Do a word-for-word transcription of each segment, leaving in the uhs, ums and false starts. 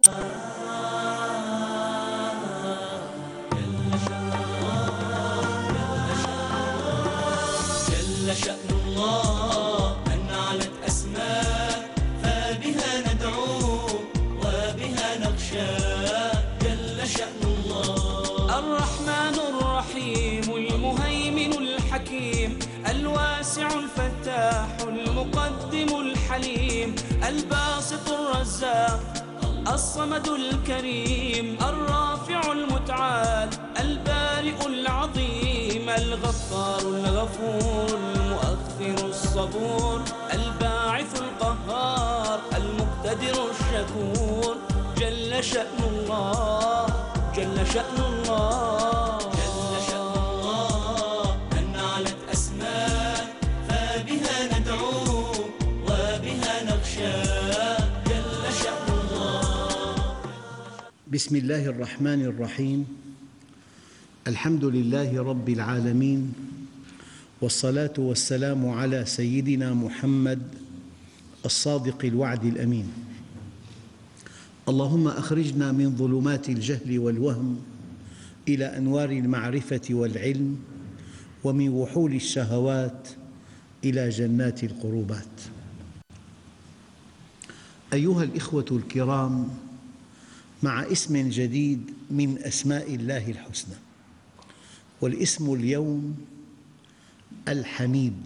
جل شأن الله أن علت أسماء فبها ندعو وبها نخشى. جل شأن الله الرحمن الرحيم المهيمن الحكيم الواسع الفتاح المقدم الحليم الباسط الرزاق الصمد الكريم الرافع المتعال البارئ العظيم الغفار الغفور المؤخر الصبور الباعث القهار المقتدر الشكور. جل شأن الله جل شأن الله جل شأن الله أن علت أسماء فبها ندعو وبها نخشى. بسم الله الرحمن الرحيم. الحمد لله رب العالمين، والصلاة والسلام على سيدنا محمد الصادق الوعد الأمين. اللهم أخرجنا من ظلمات الجهل والوهم إلى أنوار المعرفة والعلم، ومن وحول الشهوات إلى جنات القربات. أيها الإخوة الكرام، مع اسم جديد من أسماء الله الحسنى، والاسم اليوم الحميد.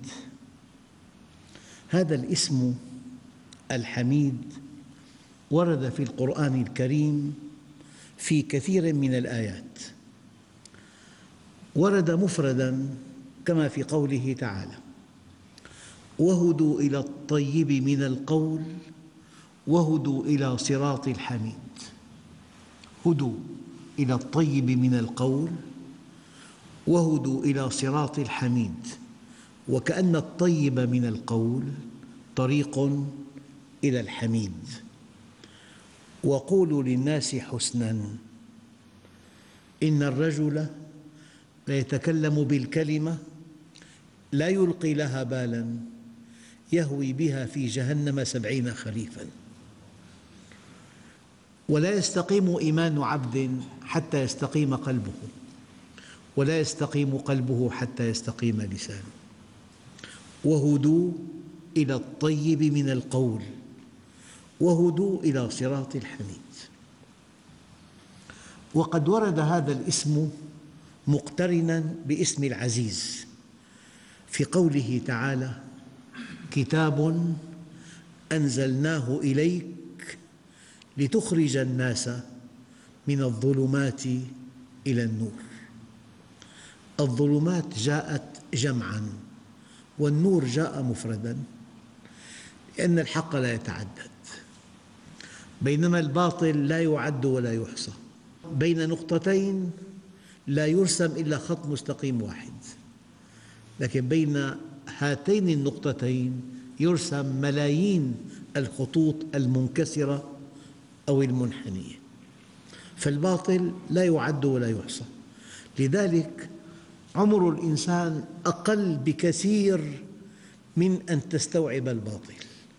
هذا الاسم الحميد ورد في القرآن الكريم في كثير من الآيات. ورد مفرداً كما في قوله تعالى: وهدوا إلى الطيب من القول وهدوا إلى صراط الحميد. هدوا إلى الطيب من القول وهدوا إلى صراط الحميد، وكأن الطيب من القول طريق إلى الحميد. وقولوا للناس حسناً. إن الرجل ليتكلم بالكلمة لا يلقي لها بالاً يهوي بها في جهنم سبعين خريفاً. ولا يستقيم إيمان عبد حتى يستقيم قلبه، ولا يستقيم قلبه حتى يستقيم لسانه. وهدوا إلى الطيب من القول وهدوا إلى صراط الحميد. وقد ورد هذا الاسم مقترناً باسم العزيز في قوله تعالى: كتاب أنزلناه إليك لتخرج الناس من الظلمات إلى النور. الظلمات جاءت جمعاً والنور جاء مفرداً، لأن الحق لا يتعدد، بينما الباطل لا يعد ولا يحصى. بين نقطتين لا يرسم إلا خط مستقيم واحد، لكن بين هاتين النقطتين يرسم ملايين الخطوط المنكسرة أو المنحنية. فالباطل لا يعد ولا يحصى، لذلك عمر الإنسان أقل بكثير من أن تستوعب الباطل.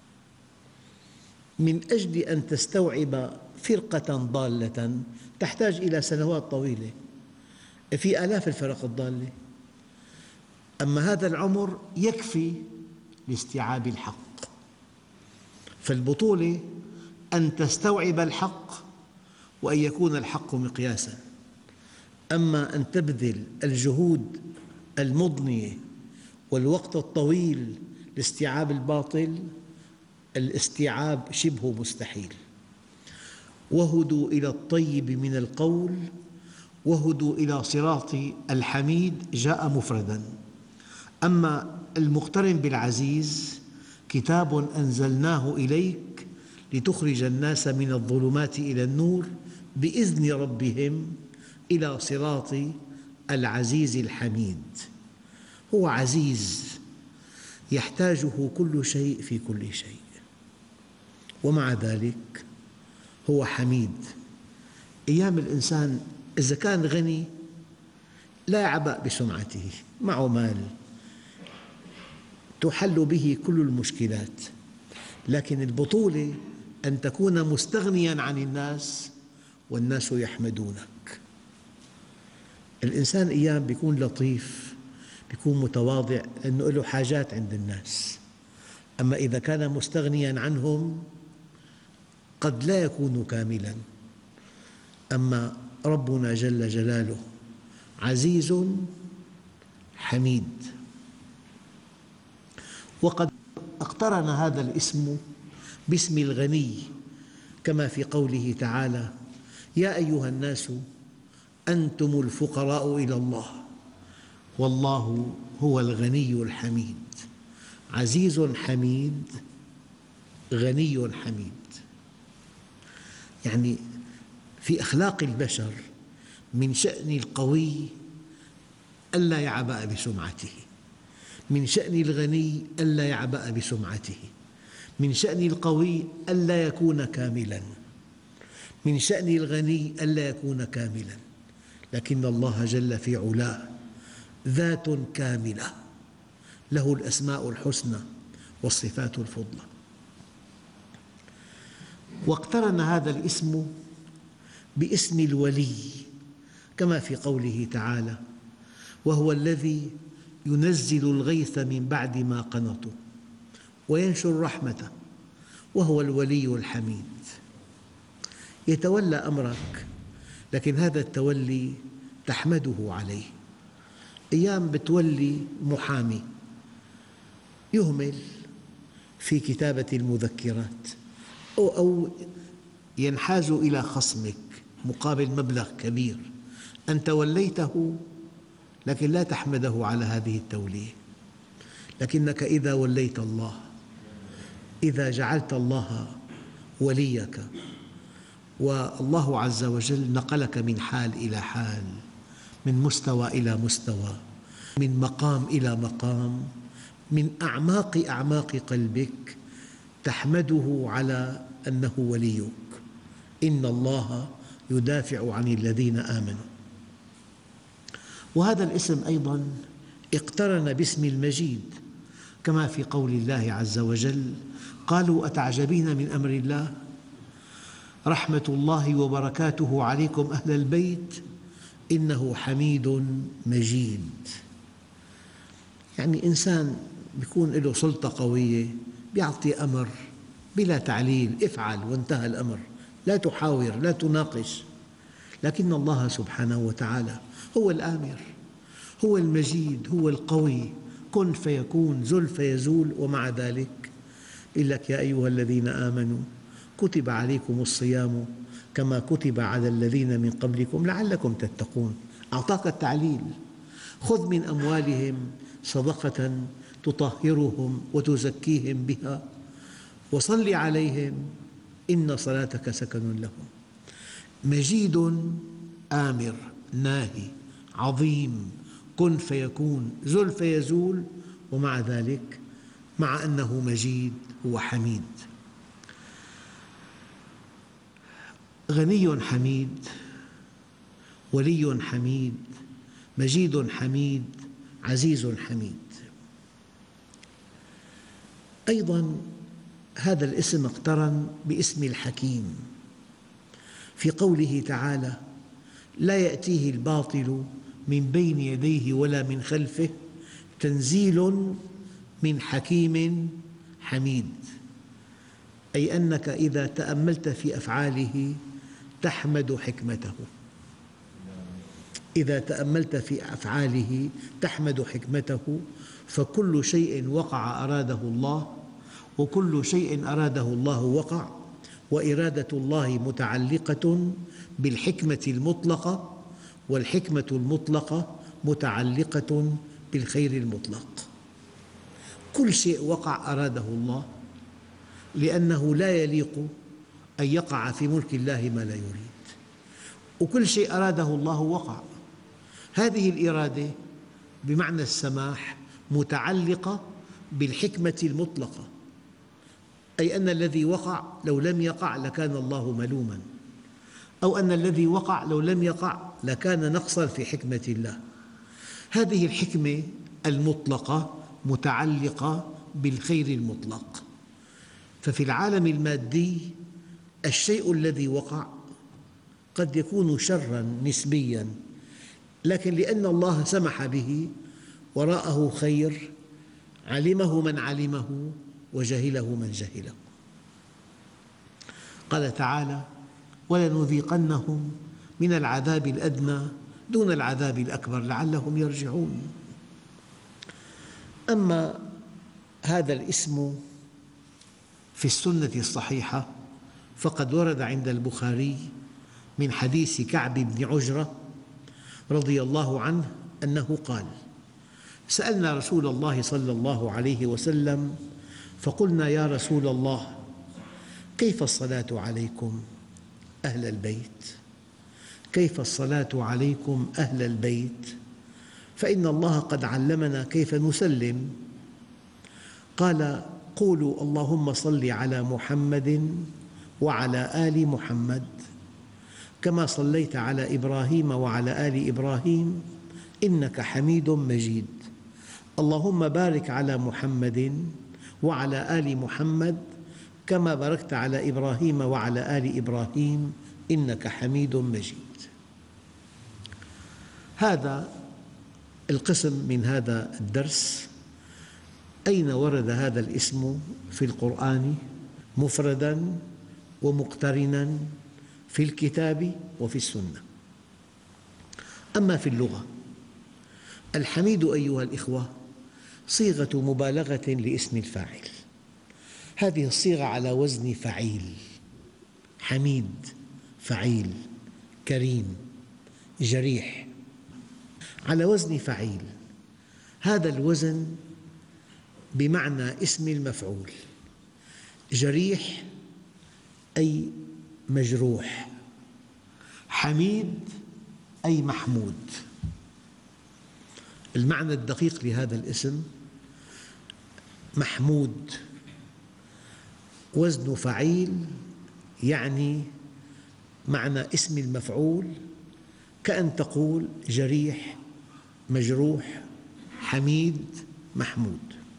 من أجل أن تستوعب فرقة ضالة تحتاج إلى سنوات طويلة، في آلاف الفرق الضالة، أما هذا العمر يكفي لاستيعاب الحق. فالبطولة أن تستوعب الحق وأن يكون الحق مقياساً، أما أن تبذل الجهود المضنية والوقت الطويل لاستيعاب الباطل، الاستيعاب شبه مستحيل. وهدوا إلى الطيب من القول وهدوا إلى صراط الحميد جاء مفرداً. أما المقترن بالعزيز: كتاب أنزلناه إليك لتخرج الناس من الظلمات إلى النور بإذن ربهم إلى صراط العزيز الحميد. هو عزيز يحتاجه كل شيء في كل شيء، ومع ذلك هو حميد. أيام الإنسان إذا كان غني لا يعبأ بسمعته، معه مال تحل به كل المشكلات، لكن البطولة أن تكون مستغنياً عن الناس والناس يحمدونك. الإنسان أيام يكون لطيف، يكون متواضع لأنه له حاجات عند الناس، أما إذا كان مستغنياً عنهم قد لا يكون كاملاً. أما ربنا جل جلاله عزيز حميد. وقد اقترن هذا الاسم باسم الغني، كما في قوله تعالى: يا أيها الناس أنتم الفقراء إلى الله والله هو الغني الحميد. عزيز حميد، غني حميد. يعني في أخلاق البشر من شأن القوي ألا يعبأ بسمعته، من شأن الغني ألا يعبأ بسمعته، من شأن القوي ألا يكون كاملاً، من شأن الغني ألا يكون كاملاً. لكن الله جل في علاه ذات كاملة، له الأسماء الحسنى والصفات الفضلى. واقترن هذا الاسم باسم الولي، كما في قوله تعالى: وهو الذي ينزل الغيث من بعد ما قنطوا وينشر رحمته وهو الولي الحميد. يتولى أمرك، لكن هذا التولي تحمده عليه. أيام بتولي محامي يهمل في كتابة المذكرات أو ينحاز إلى خصمك مقابل مبلغ كبير، أنت وليته لكن لا تحمده على هذه التولية. لكنك إذا وليت الله، إذا جعلت الله وليك والله عز وجل نقلك من حال إلى حال، من مستوى إلى مستوى، من مقام إلى مقام، من أعماق أعماق قلبك تحمده على أنه وليك. إن الله يدافع عن الذين آمنوا. وهذا الاسم أيضاً اقترن باسم المجيد، كما في قول الله عز وجل: قالوا أتعجبين من أمر الله رحمة الله وبركاته عليكم أهل البيت إنه حميد مجيد. يعني إنسان يكون له سلطة قوية يعطي أمر بلا تعليل، افعل وانتهى الأمر، لا تحاور لا تناقش. لكن الله سبحانه وتعالى هو الآمر، هو المجيد، هو القوي، كن فيكون، زل فيزول. ومع ذلك يقول لك: يا أيها الذين آمنوا كتب عليكم الصيام كما كتب على الذين من قبلكم لعلكم تتقون. أعطاك التعليل: خذ من أموالهم صدقة تطهرهم وتزكيهم بها وصل عليهم إن صلاتك سكن لهم. مجيد، آمر، ناهي، عظيم، كن فيكون، زل فيزول. ومع ذلك مع أنه مجيد هو حميد. غني حميد، ولي حميد، مجيد حميد، عزيز حميد. أيضاً هذا الاسم اقترن باسم الحكيم في قوله تعالى: لا يأتيه الباطل من بين يديه ولا من خلفه تنزيل من حكيم حميد. أي أنك إذا تأملت في أفعاله تحمد حكمته، إذا تأملت في أفعاله تحمد حكمته. فكل شيء وقع أراده الله، وكل شيء أراده الله وقع، وإرادة الله متعلقة بالحكمة المطلقة، والحكمة المطلقة متعلقة بالخير المطلق. كل شيء وقع أراده الله، لأنه لا يليق أن يقع في ملك الله ما لا يريد، وكل شيء أراده الله وقع. هذه الإرادة بمعنى السماح متعلقة بالحكمة المطلقة، أي أن الذي وقع لو لم يقع لكان الله ملوماً، أو أن الذي وقع لو لم يقع لكان نقصاً في حكمة الله. هذه الحكمة المطلقة متعلقة بالخير المطلق. ففي العالم المادي الشيء الذي وقع قد يكون شراً نسبياً، لكن لأن الله سمح به وراءه خير علمه من علمه وجهله من جهله. قال تعالى: ولنذيقنهم من العذاب الأدنى دون العذاب الأكبر لعلهم يرجعون. أما هذا الاسم في السنة الصحيحة فقد ورد عند البخاري من حديث كعب بن عجرة رضي الله عنه أنه قال: سألنا رسول الله صلى الله عليه وسلم فقلنا: يا رسول الله، كيف الصلاة عليكم أهل البيت؟ كيف الصلاة عليكم أهل البيت؟ فإن الله قد علمنا كيف نسلم. قال: قولوا اللهم صل على محمد وعلى آل محمد كما صليت على إبراهيم وعلى آل إبراهيم إنك حميد مجيد. اللهم بارك على محمد وعلى آل محمد كما باركت على إبراهيم وعلى آل إبراهيم إنك حميد مجيد. هذا القسم من هذا الدرس. أين ورد هذا الاسم في القرآن مفرداً ومقترناً في الكتاب وفي السنة؟ أما في اللغة، الحميد أيها الإخوة صيغة مبالغة لاسم الفاعل. هذه الصيغة على وزن فعيل: حميد، فعيل، كريم، جريح، على وزن فعيل. هذا الوزن بمعنى اسم المفعول. جريح أي مجروح، حميد أي محمود. المعنى الدقيق لهذا الاسم: محمود وزن فعيل، يعني معنى اسم المفعول كأن تقول جريح، مجروح، حميد، محمود.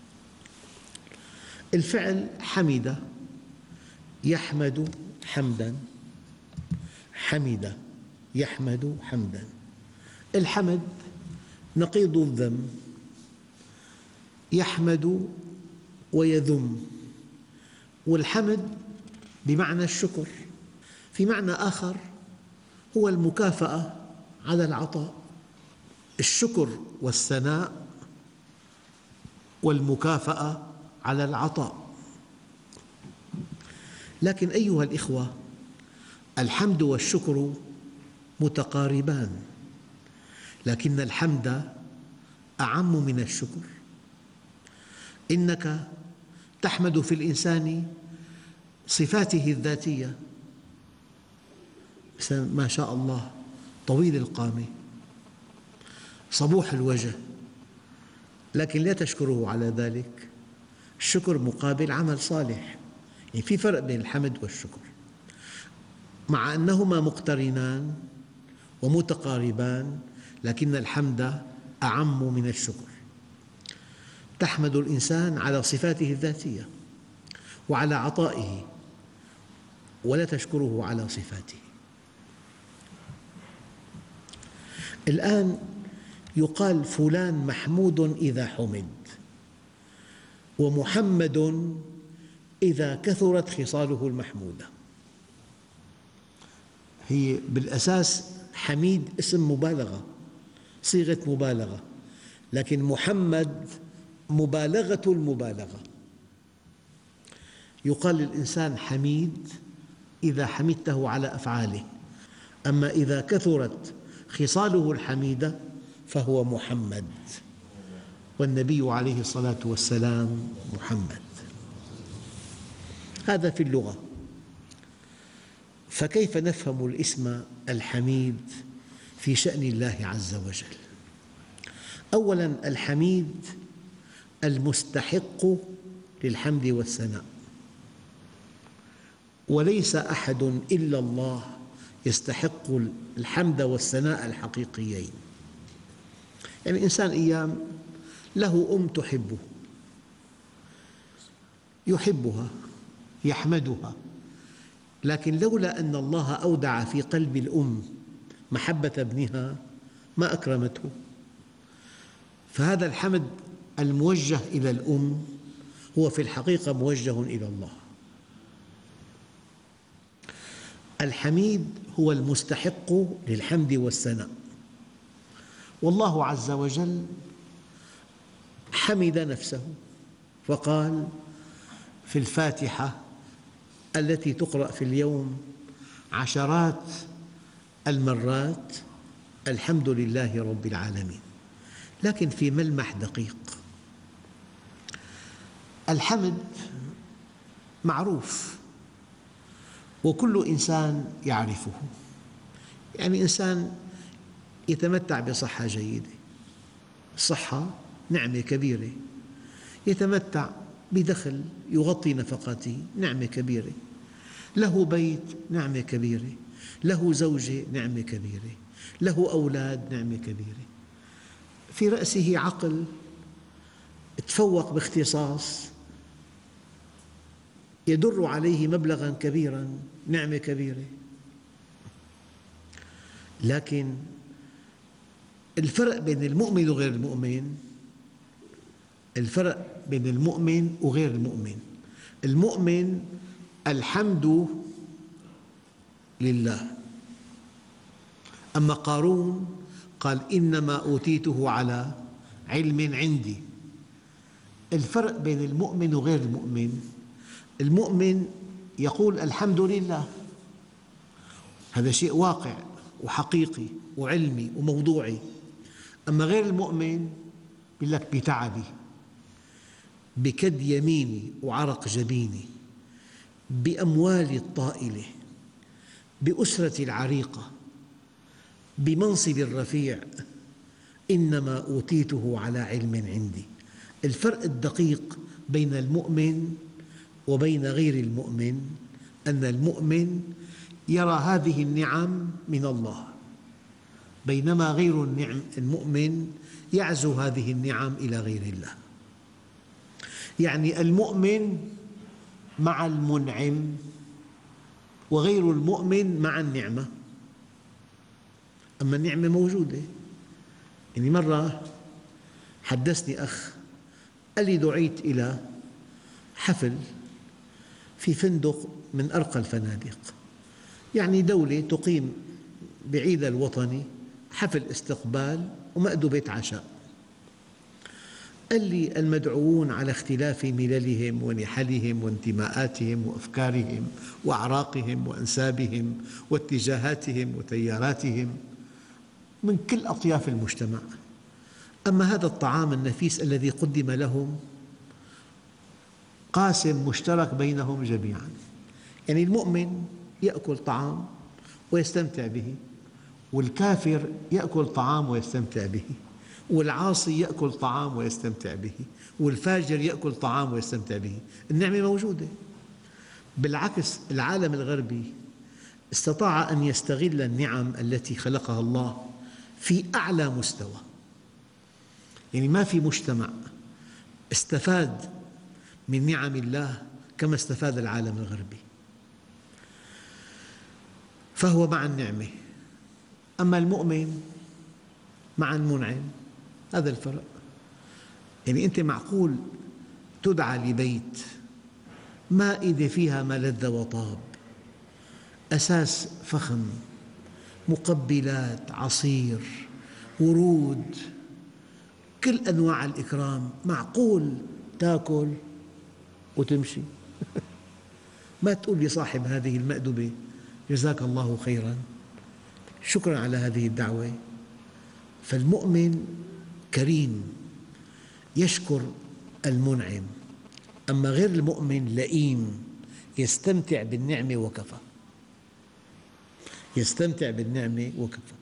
الفعل حمد، يحمد حمداً، حمد يحمد حمداً. الحمد نقيض الذم، يحمد ويذم، والحمد بمعنى الشكر. في معنى آخر هو المكافأة على العطاء، الشكر والثناء والمكافأة على العطاء. لكن أيها الإخوة، الحمد والشكر متقاربان، لكن الحمد أعم من الشكر. إنك تحمد في الإنسان صفاته الذاتية، ما شاء الله طويل القامة، صبوح الوجه، لكن لا تشكره على ذلك. الشكر مقابل عمل صالح، يعني في فرق بين الحمد والشكر، مع أنهما مقترنان ومتقاربان، لكن الحمد أعم من الشكر. تحمد الإنسان على صفاته الذاتية وعلى عطائه، ولا تشكره على صفاته. الآن يقال فلان محمود إذا حمد، ومحمد إذا كثرت خصاله المحمودة. هي بالأساس حميد اسم مبالغة، صيغة مبالغة، لكن محمد مبالغة المبالغة. يقال للإنسان حميد إذا حمدته على أفعاله، أما إذا كثرت خصاله الحميدة فهو محمد، والنبي عليه الصلاة والسلام محمد. هذا في اللغة. فكيف نفهم الاسم الحميد في شأن الله عز وجل؟ أولاً، الحميد المستحق للحمد والثناء، وليس أحد إلا الله يستحق الحمد والثناء الحقيقيين. يعني إنسان أيام له أم تحبه، يحبها، يحمدها، لكن لولا أن الله أودع في قلب الأم محبة ابنها ما أكرمته. فهذا الحمد الموجه إلى الأم هو في الحقيقة موجه إلى الله. الحميد هو المستحق للحمد والثناء، والله عز وجل حمد نفسه فقال في الفاتحة التي تقرأ في اليوم عشرات المرات: الحمد لله رب العالمين. لكن في ملمح دقيق، الحمد معروف وكل إنسان يعرفه. يعني إنسان يتمتع بصحة جيدة، الصحة نعمة كبيرة، يتمتع بدخل يغطي نفقاته، نعمة كبيرة، له بيت، نعمة كبيرة، له زوجة، نعمة كبيرة، له أولاد، نعمة كبيرة، في رأسه عقل، تفوق باختصاص يدر عليه مبلغاً كبيراً، نعمة كبيرة. لكن الفرق بين المؤمن وغير المؤمن، الفرق بين المؤمن وغير المؤمن، المؤمن الحمد لله. أما قارون قال إنما أوتيته على علم عندي. الفرق بين المؤمن وغير المؤمن، المؤمن يقول الحمد لله، هذا شيء واقع وحقيقي وعلمي وموضوعي. أما غير المؤمن يقول لك بتعبي، بكد يميني وعرق جبيني، بأموالي الطائلة، بأسرتي العريقة، بمنصبي الرفيع، إنما أوتيته على علم عندي. الفرق الدقيق بين المؤمن وبين غير المؤمن أن المؤمن يرى هذه النعم من الله، بينما غير المؤمن يعزو هذه النعم إلى غير الله. يعني المؤمن مع المنعم وغير المؤمن مع النعمة. أما النعمة موجودة. يعني مرة حدثني أخ قال لي دعيت إلى حفل في فندق من أرقى الفنادق، يعني دولة تقيم بعيدها الوطني حفل استقبال ومأدبة عشاء. قال لي المدعوون على اختلاف مللهم ونحلهم وانتماءاتهم وأفكارهم وأعراقهم وأنسابهم واتجاهاتهم وتياراتهم من كل أطياف المجتمع، أما هذا الطعام النفيس الذي قدم لهم قاسم مشترك بينهم جميعاً. يعني المؤمن يأكل طعام ويستمتع به، والكافر يأكل طعام ويستمتع به، والعاصي يأكل طعام ويستمتع به، والفاجر يأكل طعام ويستمتع به. النعمة موجودة. بالعكس العالم الغربي استطاع أن يستغل النعم التي خلقها الله في أعلى مستوى. يعني ما في مجتمع استفاد من نعم الله كما استفاد العالم الغربي، فهو مع النعمة. أما المؤمن مع المنعم، هذا الفرق. يعني أنت معقول تدعى لبيت مائدة فيها ما لذ وطاب، أساس فخم، مقبلات، عصير، ورود، كل أنواع الإكرام، معقول تأكل وتمشي؟ ما تقول لصاحب هذه المأدبة جزاك الله خيراً، شكراً على هذه الدعوة. فالمؤمن كريم يشكر المنعم، أما غير المؤمن لئيم يستمتع بالنعمة وكفى، يستمتع بالنعمة وكفى.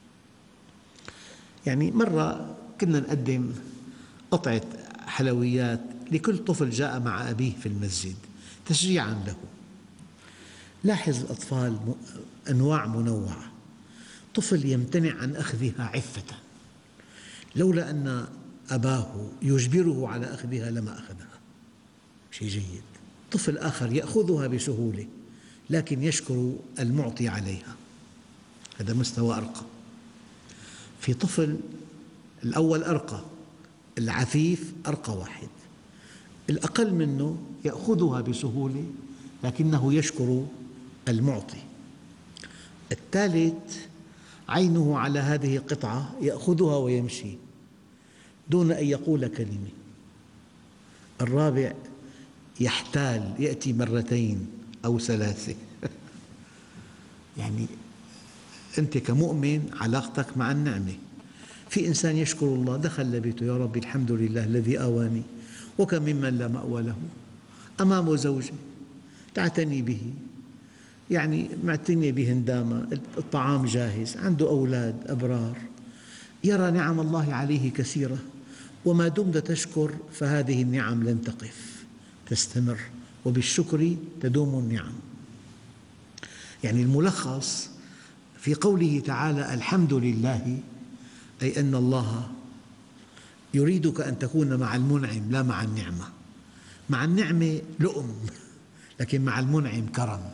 يعني مرة كنا نقدم قطعة حلويات لكل طفل جاء مع أبيه في المسجد تشجيعاً له. لاحظ الأطفال أنواع منوعة، طفل يمتنع عن أخذها عفة، لولا أن أباه يجبره على أخذها لما أخذها، شيء جيد. طفل آخر يأخذها بسهولة، لكن يشكر المعطي عليها. هذا مستوى أرقى. في طفل الأول أرقى، العفيف أرقى واحد، الأقل منه يأخذها بسهولة لكنه يشكر المعطي. الثالث عينه على هذه القطعة يأخذها ويمشي دون أن يقول كلمة. الرابع يحتال، يأتي مرتين أو ثلاثة. يعني أنت كمؤمن علاقتك مع النعمة. في إنسان يشكر الله، دخل لبيته: يا ربي الحمد لله الذي آواني. وكم ممن لا مأوى له، أمامه زوجة تعتني به، يعني معتنية بهندامة، الطعام جاهز، عنده أولاد أبرار، يرى نعم الله عليه كثيرة، وما دمت تشكر فهذه النعم لن تقف، تستمر، وبالشكر تدوم النعم. يعني الملخص في قوله تعالى الحمد لله، أي أن الله يريدك أن تكون مع المنعم لا مع النعمة. مع النعمة لؤم، لكن مع المنعم كرم.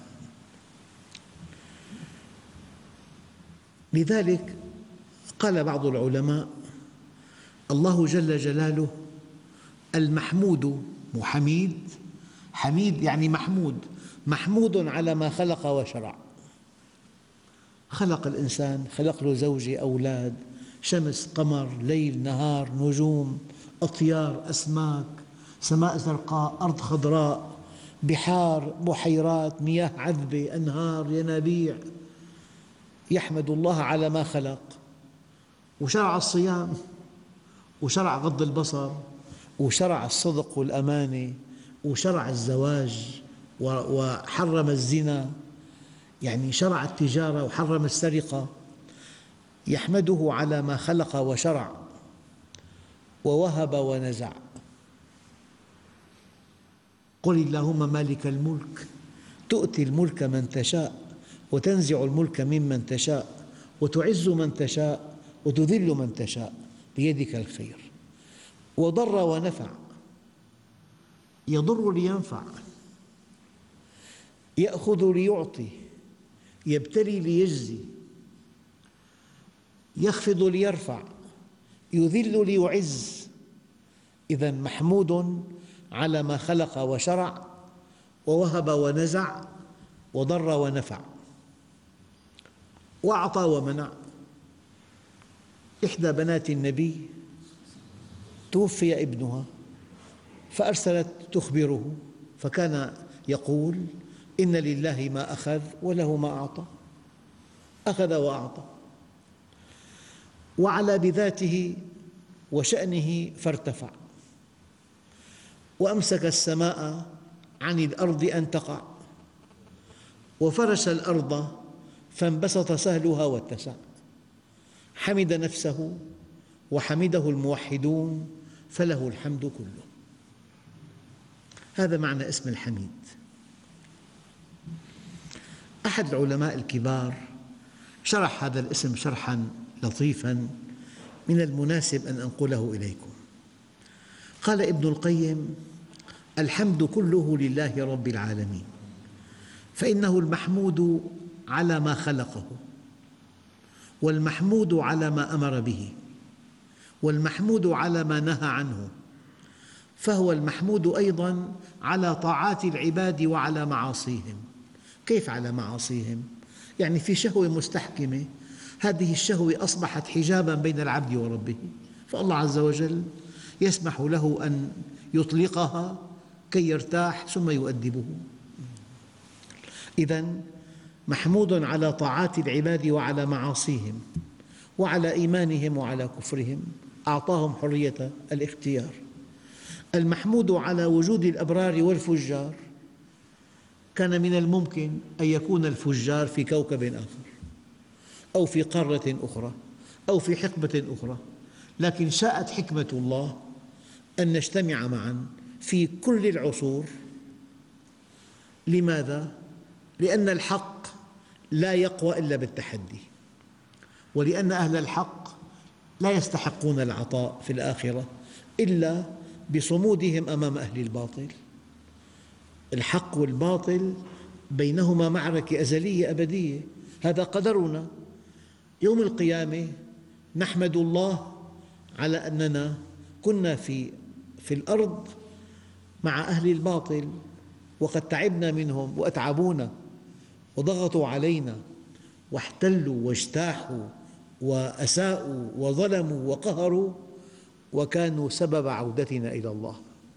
لذلك قال بعض العلماء: الله جل جلاله المحمود، محميد، حميد يعني محمود، محمود على ما خلق وشرع. خلق الإنسان، خلق له زوجة، أولاد، شمس، قمر، ليل، نهار، نجوم، أطيار، أسماك، سماء زرقاء، أرض خضراء، بحار، بحيرات، مياه عذبة، أنهار، ينابيع. يحمد الله على ما خلق، وشرع الصيام، وشرع غض البصر، وشرع الصدق والأمانة، وشرع الزواج، وحرم الزنا، يعني شرع التجارة وحرم السرقة. يحمده على ما خلق وشرع، ووهب ونزع. قل اللهم مالك الملك تؤتي الملك من تشاء وتنزع الملك ممن تشاء وتعز من تشاء وتذل من تشاء بيدك الخير. وضر ونفع، يضر لينفع، يأخذ ليعطي، يبتلي ليجزي، يخفض ليرفع، يذل ليعز. إذن محمود على ما خلق وشرع، ووهب ونزع، وضر ونفع، وأعطى ومنع. إحدى بنات النبي توفي ابنها فأرسلت تخبره، فكان يقول: إن لله ما أخذ وله ما أعطى. أخذ وأعطى، وعلى بذاته وشأنه فارتفع، وأمسك السماء عن الأرض أن تقع، وفرش الأرض فانبسط سهلها واتسع. حمد نفسه وحمده الموحدون فله الحمد كله. هذا معنى اسم الحميد. أحد العلماء الكبار شرح هذا الاسم شرحاً لطيفاً من المناسب أن أنقله إليكم. قال ابن القيم: الحمد كله لله رب العالمين، فإنه المحمود على ما خلقه، والمحمود على ما أمر به، والمحمود على ما نهى عنه، فهو المحمود أيضاً على طاعات العباد وعلى معاصيهم. كيف على معاصيهم؟ يعني في شهوة مستحكمة، هذه الشهوة أصبحت حجاباً بين العبد وربه، فالله عز وجل يسمح له أن يطلقها كي يرتاح ثم يؤدبه. إذن محمود على طاعات العباد وعلى معاصيهم، وعلى إيمانهم وعلى كفرهم، أعطاهم حرية الاختيار. المحمود على وجود الأبرار والفجار، كان من الممكن أن يكون الفجار في كوكب آخر أو في قارة أخرى أو في حقبة أخرى، لكن شاءت حكمة الله أن نجتمع معاً في كل العصور. لماذا؟ لأن الحق لا يقوى إلا بالتحدي، ولأن أهل الحق لا يستحقون العطاء في الآخرة إلا بصمودهم أمام أهل الباطل. الحق والباطل بينهما معركة أزلية أبدية، هذا قدرنا. يوم القيامة نحمد الله على أننا كنا في في الأرض مع أهل الباطل، وقد تعبنا منهم وأتعبونا وضغطوا علينا واحتلوا واجتاحوا وأساءوا وظلموا وقهروا، وكانوا سبب عودتنا إلى الله.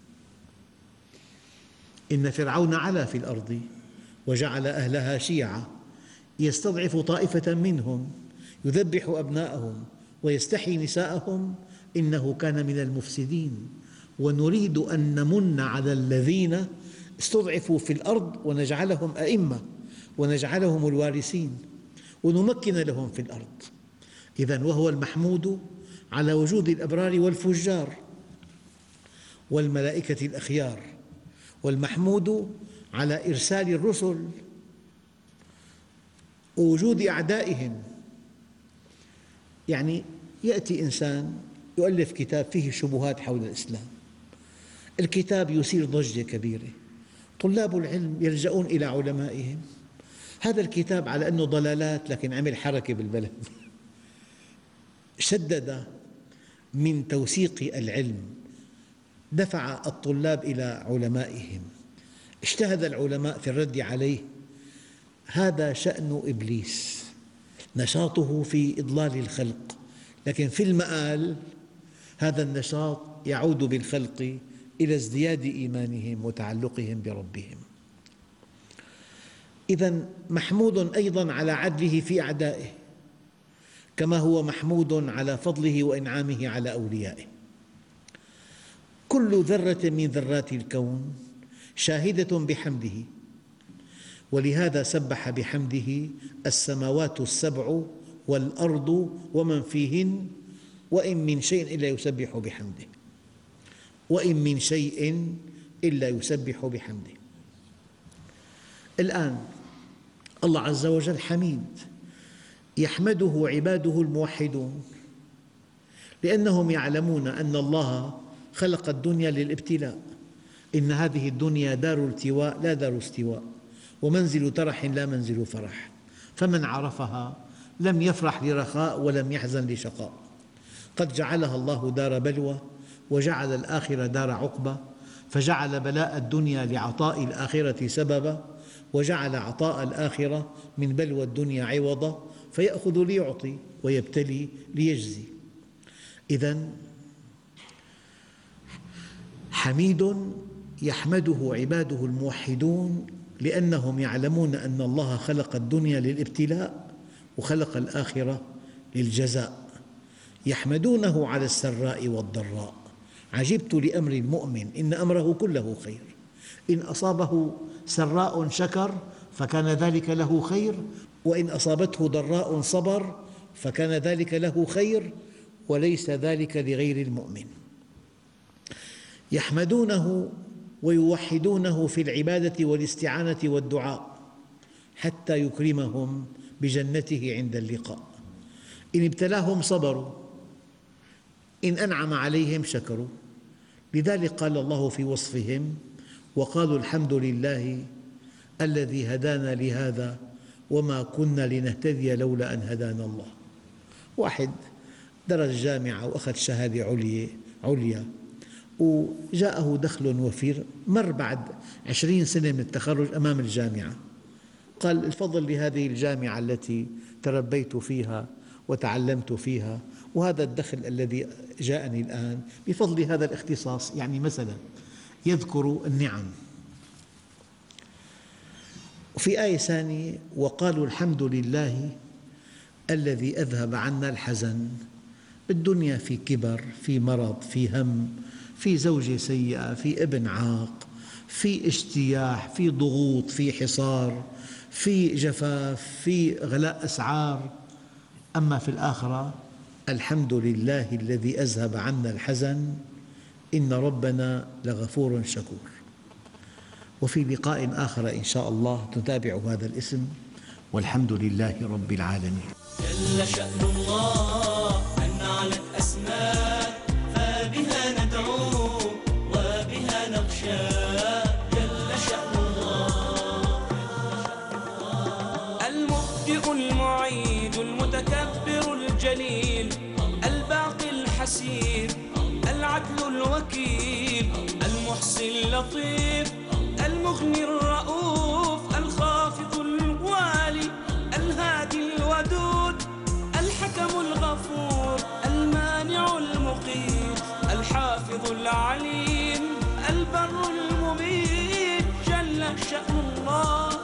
إن فرعون علا في الأرض وجعل أهلها شيعا يستضعف طائفة منهم يذبح أبناءهم ويستحيي نساءهم إنه كان من المفسدين ونريد أن نمن على الذين استضعفوا في الأرض ونجعلهم أئمة ونجعلهم الوارثين ونمكن لهم في الأرض. إذن وهو المحمود على وجود الأبرار والفجار والملائكة الأخيار، والمحمود على إرسال الرسل ووجود أعدائهم. يعني يأتي إنسان يؤلف كتاب فيه شبهات حول الإسلام، الكتاب يثير ضجة كبيرة، طلاب العلم يلجؤون إلى علمائهم، هذا الكتاب على أنه ضلالات لكن عمل حركة بالبلد، شدد من توثيق العلم، دفع الطلاب إلى علمائهم، اجتهد العلماء في الرد عليه. هذا شأن إبليس، نشاطه في إضلال الخلق، لكن في المآل هذا النشاط يعود بالخلق إلى ازدياد إيمانهم وتعلقهم بربهم. إذن محمود أيضاً على عدله في أعدائه، كما هو محمود على فضله وإنعامه على أوليائه. كل ذرة من ذرات الكون شاهدة بحمده، ولهذا سبح بحمده السماوات السبع والأرض ومن فيهن وإن من شيء إلا يسبح بحمده، وإن من شيء إلا يسبح بحمده. الآن الله عز وجل حميد، يحمده عباده الموحدون لأنهم يعلمون أن الله خلق الدنيا للابتلاء، إن هذه الدنيا دار التواء لا دار استواء، ومنزل ترح لا منزل فرح، فمن عرفها لم يفرح لرخاء ولم يحزن لشقاء. قد جعلها الله دار بلوى وجعل الآخرة دار عقبة، فجعل بلاء الدنيا لعطاء الآخرة سببا، وجعل عطاء الآخرة من بلوى الدنيا عوضا، فيأخذ ليعطي ويبتلي ليجزي. إذن حميد يحمده عباده الموحدون لأنهم يعلمون أن الله خلق الدنيا للابتلاء وخلق الآخرة للجزاء، يحمدونه على السراء والضراء. عجبت لأمر المؤمن إن أمره كله خير، إن أصابه سراء شكر فكان ذلك له خير، وإن أصابته ضراء صبر فكان ذلك له خير، وليس ذلك لغير المؤمن. يحمدونه ويوحدونه في العبادة والاستعانة والدعاء حتى يكرمهم بجنته عند اللقاء. إن ابتلاهم صبروا، إن أنعم عليهم شكروا. لذلك قال الله في وصفهم: وقالوا الحمد لله الذي هدانا لهذا وما كنا لنهتدي لولا أن هدانا الله. واحد درس جامعة وأخذ شهادة عليا عليا وجاءه دخل وفير، مر بعد عشرين سنة من التخرج أمام الجامعة، قال: الفضل لهذه الجامعة التي تربيت فيها وتعلمت فيها، وهذا الدخل الذي جاءني الآن بفضل هذا الاختصاص. يعني مثلا يذكر النعم. وفي آية ثانية: وقالوا الحمد لله الذي أذهب عنا الحزن. بالدنيا في كبر، في مرض، في هم، في زوجة سيئة، في ابن عاق، في اجتياح، في ضغوط، في حصار، في جفاف، في غلاء أسعار. أما في الآخرة: الحمد لله الذي أذهب عنا الحزن إن ربنا لغفور شكور. وفي لقاء آخر إن شاء الله نتابع هذا الاسم، والحمد لله رب العالمين. جل شأن الله أن علت أسماء، فبها ندعو وبها نخشى. جل شأن الله. المصلح المعيد المتكبر الجليل الباقي الحسيب العدل الوكيل المحصي اللطيف المغني الرؤوف الخافض الوالي الهادي الودود الحكم الغفور المانع المقيت الحافظ العليم البر المبين جل شأن الله